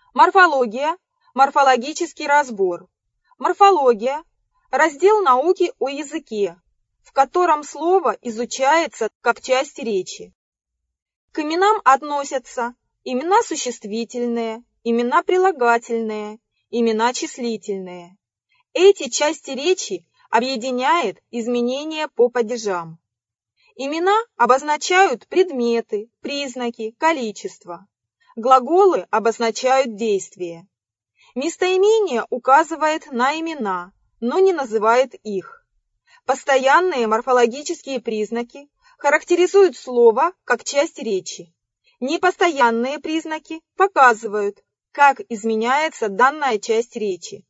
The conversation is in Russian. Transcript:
Морфология, морфологический разбор. Морфология – раздел науки о языке, в котором слово изучается как часть речи. К именам относятся имена существительные, имена прилагательные, имена числительные. Эти части речи объединяет изменения по падежам. Имена обозначают предметы, признаки, количество. Глаголы обозначают действия. Местоимение указывает на имена, но не называет их. Постоянные морфологические признаки характеризуют слово как часть речи. Непостоянные признаки показывают, как изменяется данная часть речи.